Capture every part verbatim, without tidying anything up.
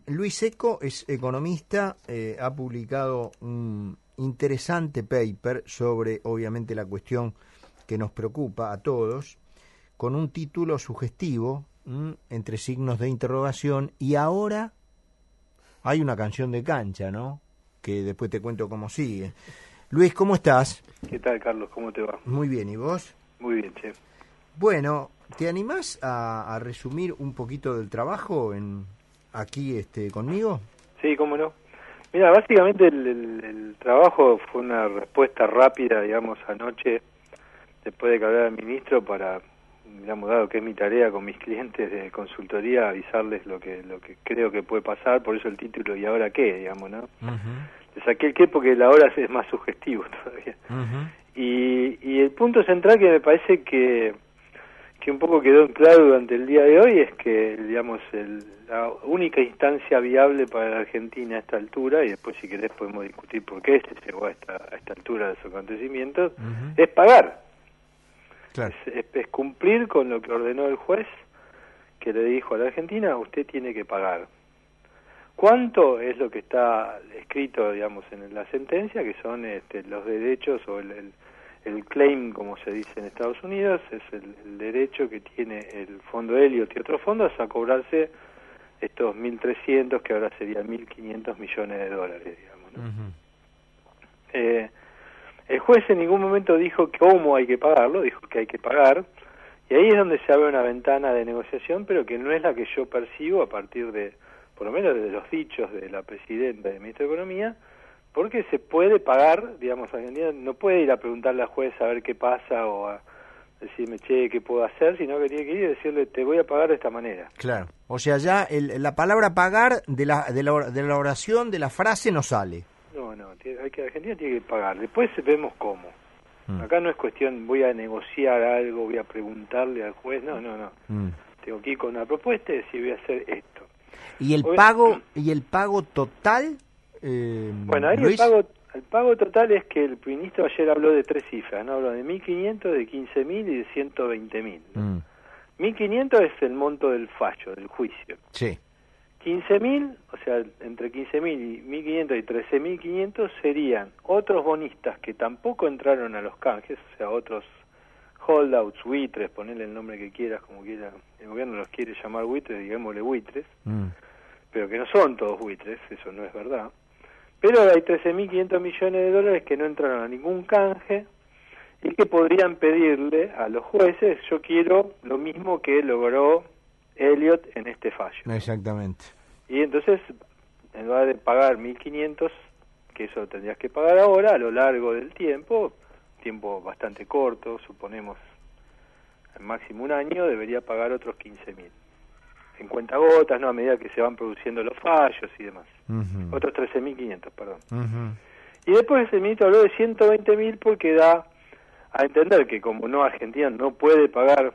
Luis Secco es economista, eh, ha publicado un interesante paper sobre, obviamente, la cuestión que nos preocupa a todos, con un título sugestivo, ¿m? entre signos de interrogación, y ahora hay una canción de cancha, ¿no? Que después te cuento cómo sigue. Luis, ¿cómo estás? ¿Qué tal, Carlos? ¿Cómo te va? Muy bien, ¿y vos? Muy bien, che. Bueno, ¿te animás a, a resumir un poquito del trabajo en aquí este conmigo? Sí, cómo no. Mira, básicamente el, el, el trabajo fue una respuesta rápida, digamos, anoche, después de que hablara el ministro, para, digamos, dado que es mi tarea con mis clientes de consultoría, avisarles lo que lo que creo que puede pasar, por eso el título ¿y ahora qué?, digamos, ¿no? Uh-huh. Le saqué el qué porque la hora es más sugestivo todavía. Uh-huh. Y, y el punto central que me parece que que un poco quedó en claro durante el día de hoy es que, digamos, el, la única instancia viable para la Argentina a esta altura, y después si querés podemos discutir por qué se llegó a esta, a esta altura de los acontecimientos, uh-huh. es pagar. Claro. Es, es, es cumplir con lo que ordenó el juez, que le dijo a la Argentina, usted tiene que pagar. ¿Cuánto? Es lo que está escrito, digamos, en la sentencia, que son este, los derechos o el, el El claim, como se dice en Estados Unidos, es el, el derecho que tiene el Fondo Elliott y otros fondos a cobrarse estos mil trescientos, que ahora serían mil quinientos millones de dólares, digamos, ¿no? Uh-huh. eh, el juez en ningún momento dijo cómo hay que pagarlo, dijo que hay que pagar, y ahí es donde se abre una ventana de negociación, pero que no es la que yo percibo a partir de, por lo menos de los dichos de la presidenta y del ministro de Economía, porque se puede pagar, digamos, Argentina no puede ir a preguntarle al juez a ver qué pasa o a decirme, che, ¿qué puedo hacer? Sino que tiene que ir y decirle, te voy a pagar de esta manera. Claro, o sea, ya el, la palabra pagar de la, de, la, de la oración, de la frase, no sale. No, no, hay que, Argentina tiene que pagar, después vemos cómo. Mm. Acá no es cuestión, voy a negociar algo, voy a preguntarle al juez, no, no, no. Mm. Tengo que ir con una propuesta y decir, voy a hacer esto. ¿Y el, pago, ¿y el pago total? Eh, bueno, ahí el pago, el pago total es que el ministro ayer habló de tres cifras, ¿no? Habló de mil quinientos, de quince mil y de ciento veinte mil. ¿no? Mm. mil quinientos es el monto del fallo, del juicio. Sí. quince mil, o sea, entre quince mil y mil quinientos y trece mil quinientos serían otros bonistas que tampoco entraron a los canjes, o sea, otros holdouts, buitres, ponele el nombre que quieras, como quiera. El gobierno los quiere llamar buitres, digámosle buitres, mm. pero que no son todos buitres, eso no es verdad. Pero hay trece mil quinientos millones de dólares que no entraron a ningún canje y que podrían pedirle a los jueces, yo quiero lo mismo que logró Elliott en este fallo. Exactamente. Y entonces, en lugar de pagar mil quinientos, que eso tendrías que pagar ahora, a lo largo del tiempo, tiempo bastante corto, suponemos al máximo un año, debería pagar otros quince mil. En cuentagotas, ¿no? A medida que se van produciendo los fallos y demás. Uh-huh. Otros trece mil quinientos, perdón. Uh-huh. Y después el ministro habló de ciento veinte mil porque da a entender que como no Argentina no puede pagar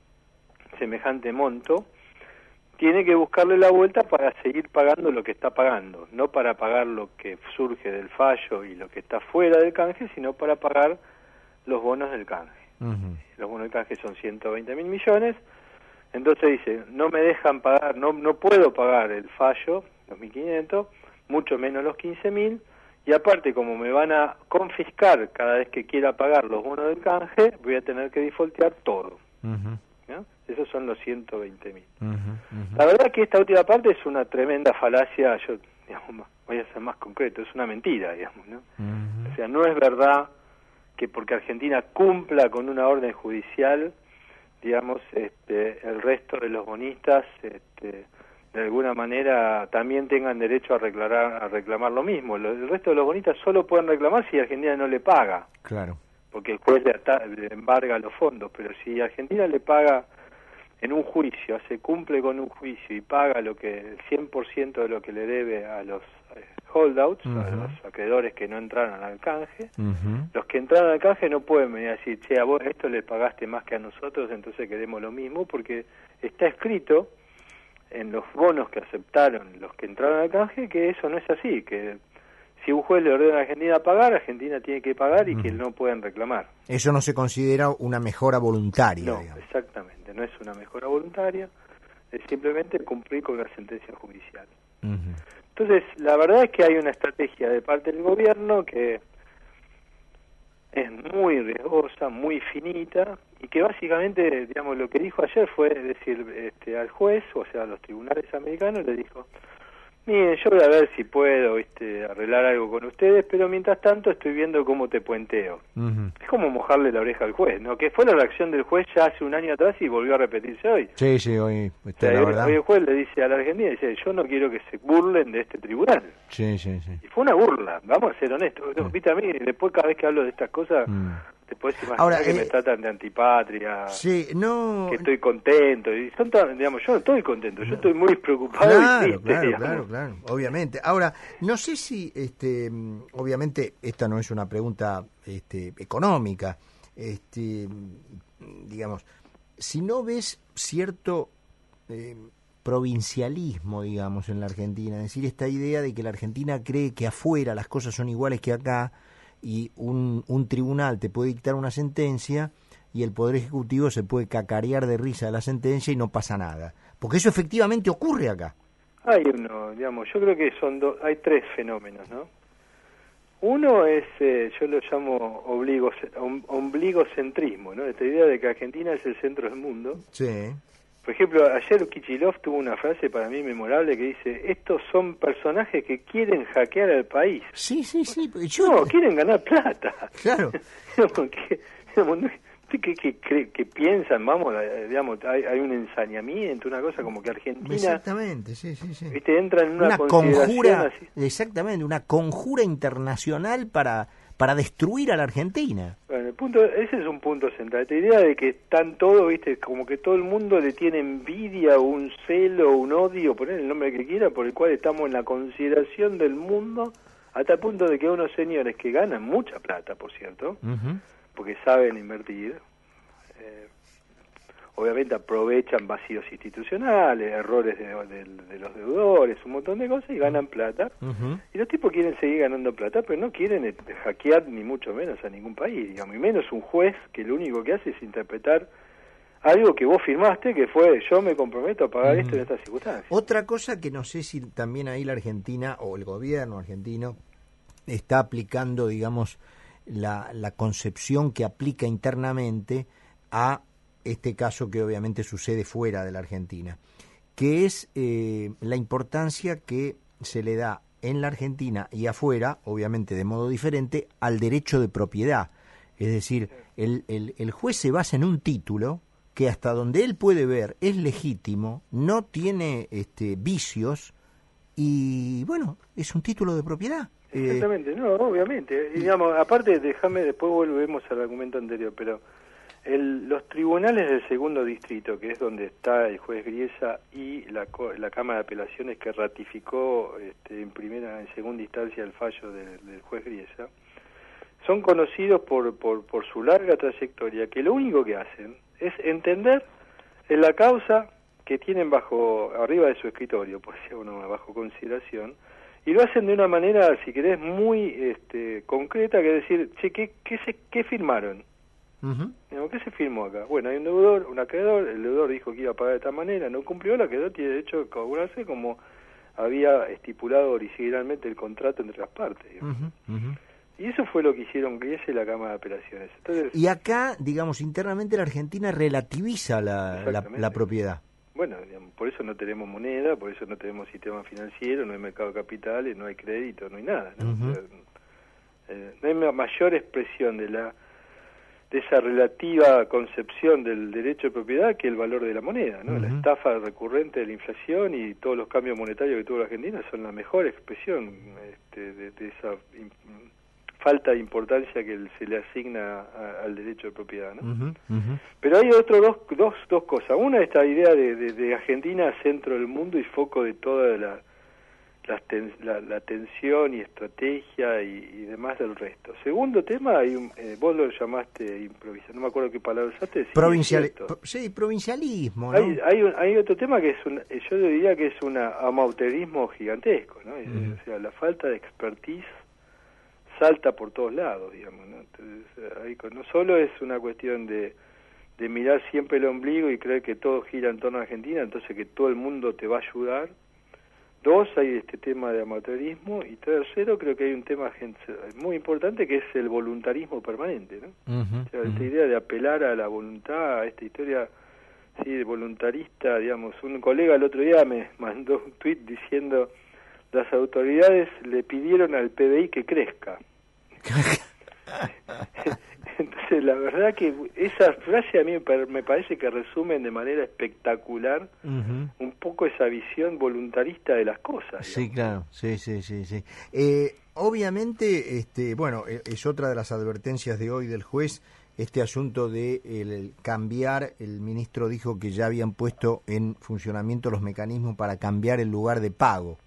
semejante monto, tiene que buscarle la vuelta para seguir pagando lo que está pagando, no para pagar lo que surge del fallo y lo que está fuera del canje, sino para pagar los bonos del canje. Uh-huh. Los bonos del canje son ciento veinte mil millones. Entonces dice, no me dejan pagar, no no puedo pagar el fallo, los mil quinientos, mucho menos los quince mil, y aparte como me van a confiscar cada vez que quiera pagar los bonos del canje, voy a tener que defaultear todo. Uh-huh. ¿No? Esos son los ciento veinte mil. Uh-huh, uh-huh. La verdad que esta última parte es una tremenda falacia, yo digamos, voy a ser más concreto, es una mentira, digamos, ¿no? Uh-huh. O sea, no es verdad que porque Argentina cumpla con una orden judicial, digamos, este, el resto de los bonistas, este, de alguna manera también tengan derecho a reclamar, a reclamar lo mismo. El resto de los bonistas solo pueden reclamar si Argentina no le paga. Claro. Porque el juez le, ata- le embarga los fondos, pero si Argentina le paga en un juicio, se cumple con un juicio y paga lo que el cien por ciento de lo que le debe a los eh, holdouts, uh-huh. a los acreedores que no entraron al canje, uh-huh. los que entraron al canje no pueden venir a decir, che, a vos esto le pagaste más que a nosotros, entonces queremos lo mismo, porque está escrito en los bonos que aceptaron los que entraron al canje que eso no es así, que si un juez le ordena a Argentina pagar, Argentina tiene que pagar y uh-huh. que no pueden reclamar. Eso no se considera una mejora voluntaria. No, digamos. Exactamente, no es una mejora voluntaria, es simplemente cumplir con la sentencia judicial. Uh-huh. Entonces, la verdad es que hay una estrategia de parte del gobierno que es muy riesgosa, muy finita, y que básicamente, digamos, lo que dijo ayer fue decir este, al juez, o sea, a los tribunales americanos, le dijo: miren, yo voy a ver si puedo, viste, arreglar algo con ustedes, pero mientras tanto estoy viendo cómo te puenteo. Uh-huh. Es como mojarle la oreja al juez, ¿no? Que fue la reacción del juez ya hace un año atrás y volvió a repetirse hoy. Sí, sí, hoy, o sea, la hoy, verdad. hoy el juez le dice a la Argentina, dice: yo no quiero que se burlen de este tribunal. Sí, sí, sí. Y fue una burla, vamos a ser honestos. Sí. Viste, a mí, después cada vez que hablo de estas cosas... Mm. Te puedes imaginar Ahora, que eh, me tratan de antipatria, sí, no, que estoy contento, y son tan, digamos, yo no estoy contento, yo estoy muy preocupado claro, y triste, claro, digamos. claro, claro, obviamente. Ahora, no sé si, este, obviamente, esta no es una pregunta este, económica, este, digamos, si no ves cierto eh, provincialismo, digamos, en la Argentina, es decir, esta idea de que la Argentina cree que afuera las cosas son iguales que acá, y un, un tribunal te puede dictar una sentencia y el Poder Ejecutivo se puede cacarear de risa de la sentencia y no pasa nada. Porque eso efectivamente ocurre acá. Hay uno, digamos, yo creo que son dos, hay tres fenómenos, ¿no? Uno es, eh, yo lo llamo obligo, ombligocentrismo, ¿no? Esta idea de que Argentina es el centro del mundo. Sí. Por ejemplo, ayer Kicillof tuvo una frase para mí memorable que dice: estos son personajes que quieren hackear al país. Sí, sí, sí. Yo... No, quieren ganar plata. Claro. que, que, que, que, que piensan, vamos, digamos, hay, hay un ensañamiento, una cosa como que Argentina... Exactamente, sí, sí, sí. ¿Viste? Entra en una, una conjura, así. Exactamente, una conjura internacional para... para destruir a la Argentina. Bueno, el punto, ese es un punto central. Esta idea de que están todos, viste, como que todo el mundo le tiene envidia, un celo, un odio, poner el nombre que quiera, por el cual estamos en la consideración del mundo, hasta el punto de que unos señores que ganan mucha plata, por cierto, uh-huh. porque saben invertir, eh, obviamente aprovechan vacíos institucionales, errores de, de, de los deudores, un montón de cosas, y ganan plata. Uh-huh. Y los tipos quieren seguir ganando plata, pero no quieren hackear ni mucho menos a ningún país, digamos, y menos un juez que lo único que hace es interpretar algo que vos firmaste, que fue: yo me comprometo a pagar uh-huh. esto en estas circunstancias. Otra cosa que no sé si también ahí la Argentina o el gobierno argentino está aplicando, digamos, la, la concepción que aplica internamente a este caso que obviamente sucede fuera de la Argentina, que es eh, la importancia que se le da en la Argentina y afuera, obviamente de modo diferente, al derecho de propiedad. Es decir, el, el, el juez se basa en un título que hasta donde él puede ver es legítimo, no tiene este, vicios y, bueno, es un título de propiedad. Exactamente, eh, no, obviamente. Y, digamos, aparte, déjame, después volvemos al argumento anterior, pero el, los tribunales del segundo distrito, que es donde está el juez Griesa y la, la Cámara de Apelaciones que ratificó este, en primera, en segunda instancia el fallo del, del juez Griesa, son conocidos por, por, por su larga trayectoria, que lo único que hacen es entender en la causa que tienen bajo, arriba de su escritorio, por decir uno, bajo consideración, y lo hacen de una manera, si querés, muy este, concreta, que decir: che, ¿qué, qué, se, qué firmaron? Uh-huh. ¿Qué se firmó acá? Bueno, hay un deudor, un acreedor, el deudor dijo que iba a pagar de esta manera, no cumplió, el acreedor tiene derecho a cobrarse como había estipulado originalmente el contrato entre las partes. Uh-huh, uh-huh. Y eso fue lo que hicieron Griesa y la Cámara de Apelaciones. Entonces, y acá, digamos, internamente la Argentina relativiza la, la, la propiedad. Bueno, digamos, por eso no tenemos moneda, por eso no tenemos sistema financiero, no hay mercado de capitales, no hay crédito, no hay nada, ¿no? Uh-huh. O sea, eh, no hay mayor expresión de la de esa relativa concepción del derecho de propiedad que el valor de la moneda, ¿no? Uh-huh. La estafa recurrente de la inflación y todos los cambios monetarios que tuvo la Argentina son la mejor expresión este, de, de esa in, falta de importancia que se le asigna a, al derecho de propiedad, ¿no? Uh-huh. Uh-huh. Pero hay otro dos, dos, dos cosas. Una, esta idea de, de, de Argentina centro del mundo y foco de toda la La, ten, la, la tensión y estrategia y, y demás del resto. Segundo tema, hay un, eh, vos lo llamaste improvisación, no me acuerdo qué palabra usaste. Sí, Provincial, pro, sí, provincialismo, ¿no? Hay, hay, un, hay otro tema que es, un, yo diría que es un amauterismo gigantesco, ¿no? Mm. O sea, la falta de expertise salta por todos lados, digamos, ¿no? Entonces, hay, no solo es una cuestión de, de mirar siempre el ombligo y creer que todo gira en torno a Argentina, entonces que todo el mundo te va a ayudar. Dos, hay este tema de amateurismo, y tercero, creo que hay un tema muy importante que es el voluntarismo permanente, ¿no? Uh-huh, o sea, esta uh-huh. idea de apelar a la voluntad, a esta historia, sí, de voluntarista, digamos. Un colega el otro día me mandó un tuit diciendo: las autoridades le pidieron al P B I que crezca. Entonces, la verdad que esa frase a mí me parece que resumen de manera espectacular uh-huh. un poco esa visión voluntarista de las cosas. Sí, digamos. claro, sí, sí, sí, sí. Eh, obviamente, este, bueno, es otra de las advertencias de hoy del juez, este asunto de el, el cambiar. El ministro dijo que ya habían puesto en funcionamiento los mecanismos para cambiar el lugar de pago.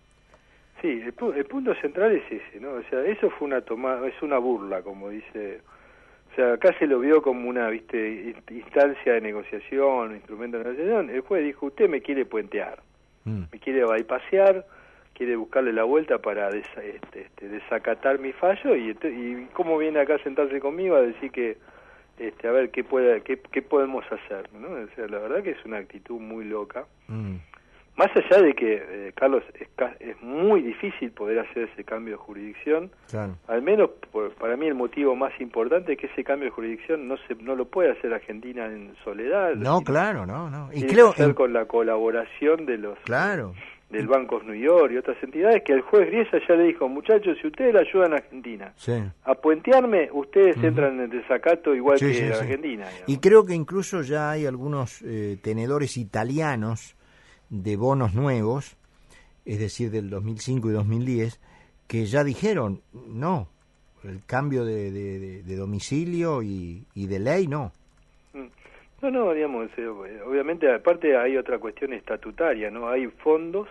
Sí, el, el punto central es ese, ¿no? O sea, eso fue una tomada, es una burla, como dice. O sea, acá se lo vio como una, viste, instancia de negociación, instrumento de negociación. El juez dijo: usted me quiere puentear, mm. me quiere bypasear, quiere buscarle la vuelta para des, este, este, desacatar mi fallo, y, y cómo viene acá a sentarse conmigo a decir que, este, a ver qué puede, qué, qué podemos hacer, ¿no? O sea, la verdad que es una actitud muy loca. Mm. Más allá de que, eh, Carlos, es, es muy difícil poder hacer ese cambio de jurisdicción, claro. Al menos por, para mí el motivo más importante es que ese cambio de jurisdicción no se no lo puede hacer Argentina en soledad. No, tiene, claro, no, no. Y tiene creo que hacer en... con la colaboración de los claro. del Banco New York y otras entidades, que el juez Griesa ya le dijo: muchachos, si ustedes le ayudan a Argentina sí. a puentearme, ustedes uh-huh. entran en el desacato igual sí, que sí, Argentina. Sí. Y creo que incluso ya hay algunos eh, tenedores italianos de bonos nuevos, es decir, del dos mil cinco y dos mil diez, que ya dijeron, no, el cambio de, de, de, de domicilio y, y de ley, no. No, no, digamos, eh, obviamente, aparte hay otra cuestión estatutaria, ¿no? Hay fondos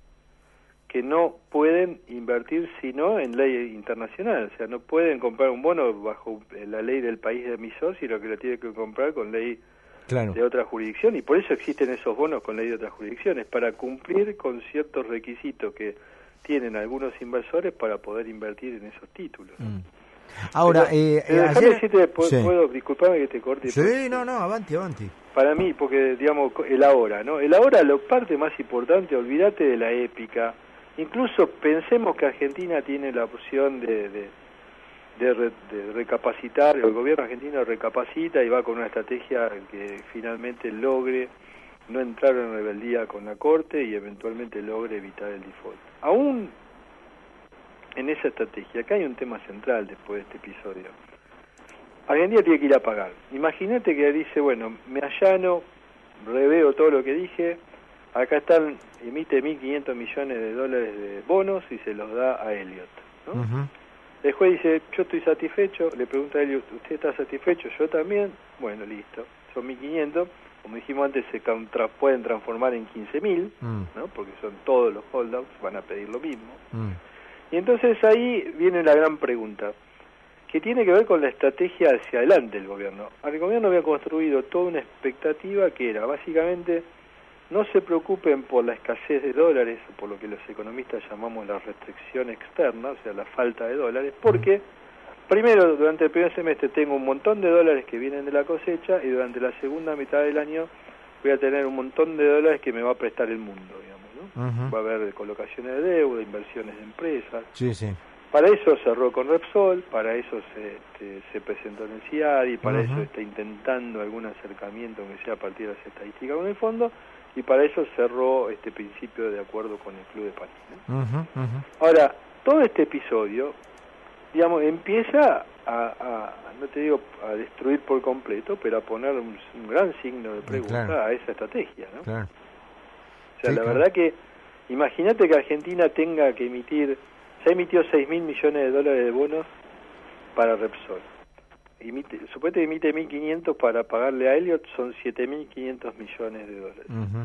que no pueden invertir sino en ley internacional, o sea, no pueden comprar un bono bajo la ley del país de emisor, sino que lo tienen que comprar con ley claro. de otra jurisdicción, y por eso existen esos bonos con ley de otras jurisdicciones, para cumplir con ciertos requisitos que tienen algunos inversores para poder invertir en esos títulos. Mm. Ahora, pero, eh, pero ayer... decirte, ¿puedo, sí. puedo, disculpame que te corte? Sí, porque, no, no, avanti, avanti. Para mí, porque, digamos, el ahora, ¿no? El ahora, la parte más importante, olvídate de la épica. Incluso pensemos que Argentina tiene la opción de... de De, re, de recapacitar, el gobierno argentino recapacita y va con una estrategia que finalmente logre no entrar en rebeldía con la Corte y eventualmente logre evitar el default. Aún en esa estrategia, acá hay un tema central después de este episodio. Argentina tiene que ir a pagar. Imagínate que dice, bueno, me allano, reveo todo lo que dije, acá están, emite mil quinientos millones de dólares de bonos y se los da a Elliot, ¿no? Uh-huh. El juez dice: yo estoy satisfecho. Le pregunta a él: ¿usted está satisfecho? Yo también. Bueno, listo. Son mil quinientos. Como dijimos antes, se contra, pueden transformar en quince mil, mm. ¿no? Porque son todos los holdouts, van a pedir lo mismo. Mm. Y entonces ahí viene la gran pregunta, que tiene que ver con la estrategia hacia adelante del gobierno. El gobierno había construido toda una expectativa que era, básicamente, no se preocupen por la escasez de dólares, o por lo que los economistas llamamos la restricción externa, o sea, la falta de dólares, porque primero, durante el primer semestre tengo un montón de dólares que vienen de la cosecha, y durante la segunda mitad del año voy a tener un montón de dólares que me va a prestar el mundo, digamos, ¿no? Uh-huh. Va a haber colocaciones de deuda, inversiones de empresas. Sí, sí. Para eso cerró con Repsol, para eso se, este, se presentó en el C I A D I, para uh-huh. eso está intentando algún acercamiento, aunque sea a partir de las estadísticas con el fondo, y para eso cerró este principio de acuerdo con el Club de París, ¿no? Uh-huh, uh-huh. Ahora, todo este episodio, digamos, empieza a, a, no te digo a destruir por completo, pero a poner un, un gran signo de pregunta claro. a esa estrategia, ¿no? Claro. O sea, sí, la claro. verdad que, imagínate que Argentina tenga que emitir, se emitió seis mil millones de dólares de bonos para Repsol. Emite, supuestamente emite mil quinientos para pagarle a Elliot, son siete mil quinientos millones de dólares. Uh-huh.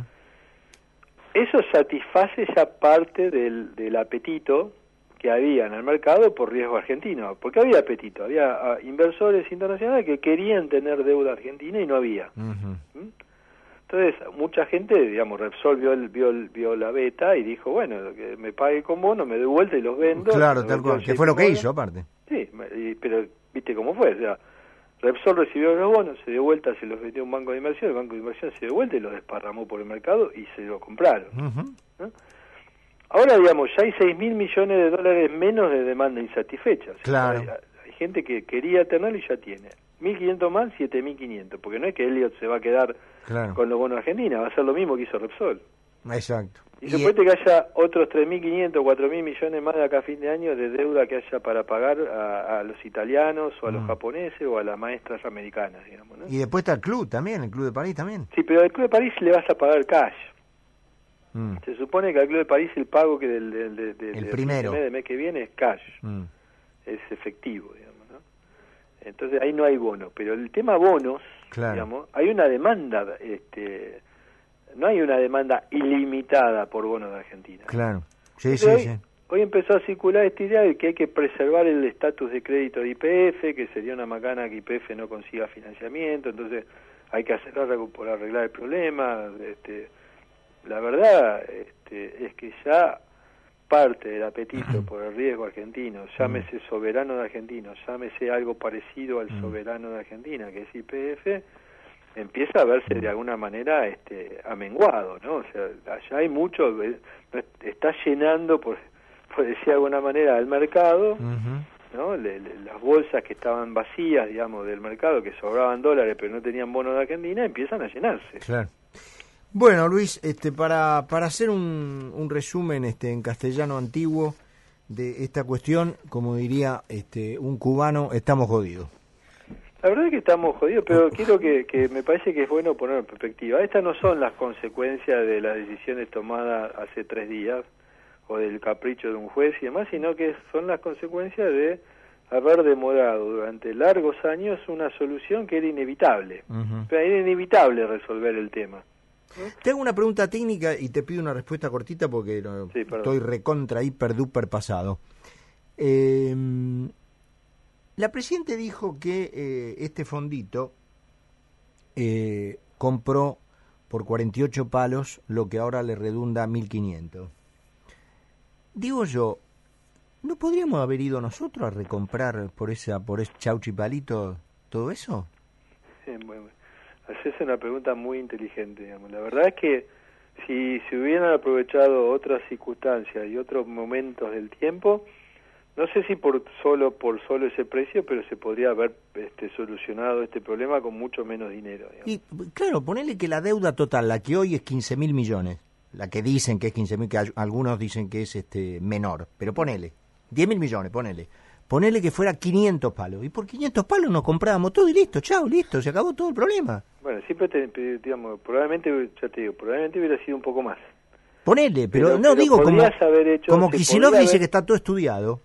Eso satisface ya parte del, del apetito que había en el mercado por riesgo argentino, porque había apetito, había uh, inversores internacionales que querían tener deuda argentina y no había. Uh-huh. ¿Mm? Entonces, mucha gente, digamos, Repsol vio, el, vio, el, vio la beta y dijo, bueno, que me pague con bonos, me doy vuelta y los vendo. Claro, tal cual, que fue lo que hizo, aparte. Sí, y, pero viste cómo fue, o sea, Repsol recibió los bonos, se dio vuelta, se los vendió a un banco de inversión, el banco de inversión se dio vuelta y los desparramó por el mercado y se los compraron. Uh-huh. ¿No? ahora, digamos, ya hay seis mil millones de dólares menos de demanda insatisfecha. O sea, claro. Hay, hay gente que quería tenerlo y ya tiene. mil quinientos más, siete mil quinientos, porque no es que Elliot se va a quedar claro. con los bonos de Argentina, va a ser lo mismo que hizo Repsol. Exacto. Y, y supuestamente que haya otros tres mil quinientos, cuatro mil millones más de acá a fin de año de deuda que haya para pagar a, a los italianos o a los mm. japoneses o a las maestras americanas, digamos, ¿no? Y después está el club también, el Club de París también. Sí, pero al Club de París le vas a pagar cash. Mm. Se supone que al Club de París el pago que del, del, del, del, el primero. del mes que viene es cash, mm. es efectivo, digamos, ¿no? Entonces ahí no hay bono, pero el tema bonos, claro. digamos, hay una demanda, este, no hay una demanda ilimitada por bonos de Argentina. Claro, sí, sí, hoy, sí. Hoy empezó a circular esta idea de que hay que preservar el estatus de crédito de Y P F, que sería una macana que Y P F no consiga financiamiento, entonces hay que hacer algo por arreglar el problema. Este, la verdad este, es que ya parte del apetito por el riesgo argentino, llámese soberano de argentinos, llámese algo parecido al soberano de Argentina, que es Y P F, empieza a verse de alguna manera este, amenguado, ¿no? O sea, allá hay mucho, está llenando, por, por decir de alguna manera, el mercado, uh-huh. ¿no? Le, le, las bolsas que estaban vacías, digamos, del mercado, que sobraban dólares pero no tenían bonos de Argentina, empiezan a llenarse. Claro. Bueno, Luis, este, para, para hacer un, un resumen este, en castellano antiguo de esta cuestión, como diría este, un cubano, estamos jodidos. La verdad es que estamos jodidos, pero quiero que, que me parece que es bueno poner en perspectiva. Estas no son las consecuencias de las decisiones tomadas hace tres días o del capricho de un juez y demás, sino que son las consecuencias de haber demorado durante largos años una solución que era inevitable. Uh-huh. Pero era inevitable resolver el tema. Te hago una pregunta técnica y te pido una respuesta cortita porque no, sí, estoy recontra, hiper, duper pasado. Eh, la Presidente dijo que eh, este fondito eh, compró por cuarenta y ocho palos lo que ahora le redunda a mil quinientos. Digo yo, ¿no podríamos haber ido nosotros a recomprar por esa por ese chauchipalito todo eso? Sí, bueno. Haces una pregunta muy inteligente, digamos. La verdad es que si se hubieran aprovechado otras circunstancias y otros momentos del tiempo, no sé si por solo por solo ese precio, pero se podría haber este, solucionado este problema con mucho menos dinero, digamos. Y claro, ponele que la deuda total, la que hoy es quince mil millones, la que dicen que es quince mil, que algunos dicen que es este menor, pero ponele, diez mil millones, ponele. Ponele que fuera quinientos palos. Y por quinientos palos nos comprábamos todo y listo, chao, listo, se acabó todo el problema. Bueno, siempre, te, digamos, probablemente, ya te digo, probablemente hubiera sido un poco más. Ponele, pero, pero no pero digo como, haber hecho, como Kicillof dice haber... que está todo estudiado.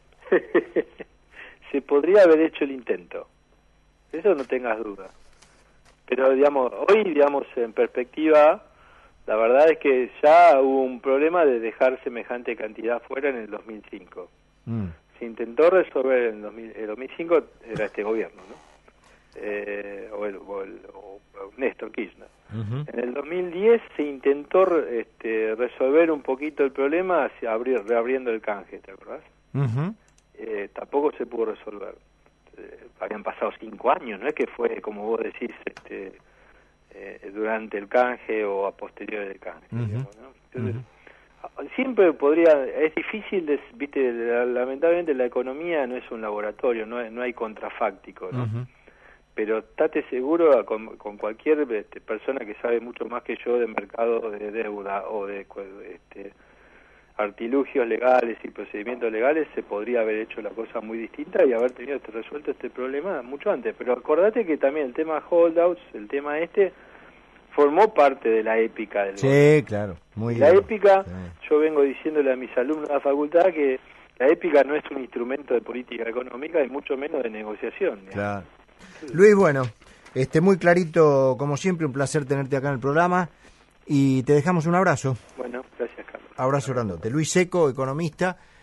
Se podría haber hecho el intento. Eso no tengas duda. Pero, digamos, hoy, digamos, en perspectiva, la verdad es que ya hubo un problema de dejar semejante cantidad fuera en el dos mil cinco. Mm. Se intentó resolver en el dos mil, el dos mil cinco, era este gobierno, ¿no? Eh, o, el, o, el, o Néstor Kirchner. Uh-huh. En el dos mil diez se intentó este, resolver un poquito el problema hacia abrir, reabriendo el canje, ¿te acordás? Uh-huh. Eh, tampoco se pudo resolver. Eh, habían pasado cinco años, no es que fue, como vos decís, este, eh, durante el canje o a posteriori del canje. Uh-huh. Digamos, ¿no? Entonces, uh-huh. Siempre podría, es difícil, de, viste, lamentablemente la economía no es un laboratorio, no hay, no hay contrafáctico, ¿no? Uh-huh. Pero estate seguro con, con cualquier este, persona que sabe mucho más que yo de mercado de deuda o de este, artilugios legales y procedimientos legales, se podría haber hecho la cosa muy distinta y haber tenido este, resuelto este problema mucho antes. Pero acordate que también el tema holdouts, el tema este, formó parte de la épica del sí, gobierno. Claro, muy la bien. épica, sí. Yo vengo diciéndole a mis alumnos de la facultad que la épica no es un instrumento de política económica y mucho menos de negociación. Claro. Sí. Luis, bueno, este muy clarito, como siempre, un placer tenerte acá en el programa y te dejamos un abrazo. Bueno, gracias, Carlos. Abrazo grandote. Luis Seco, economista.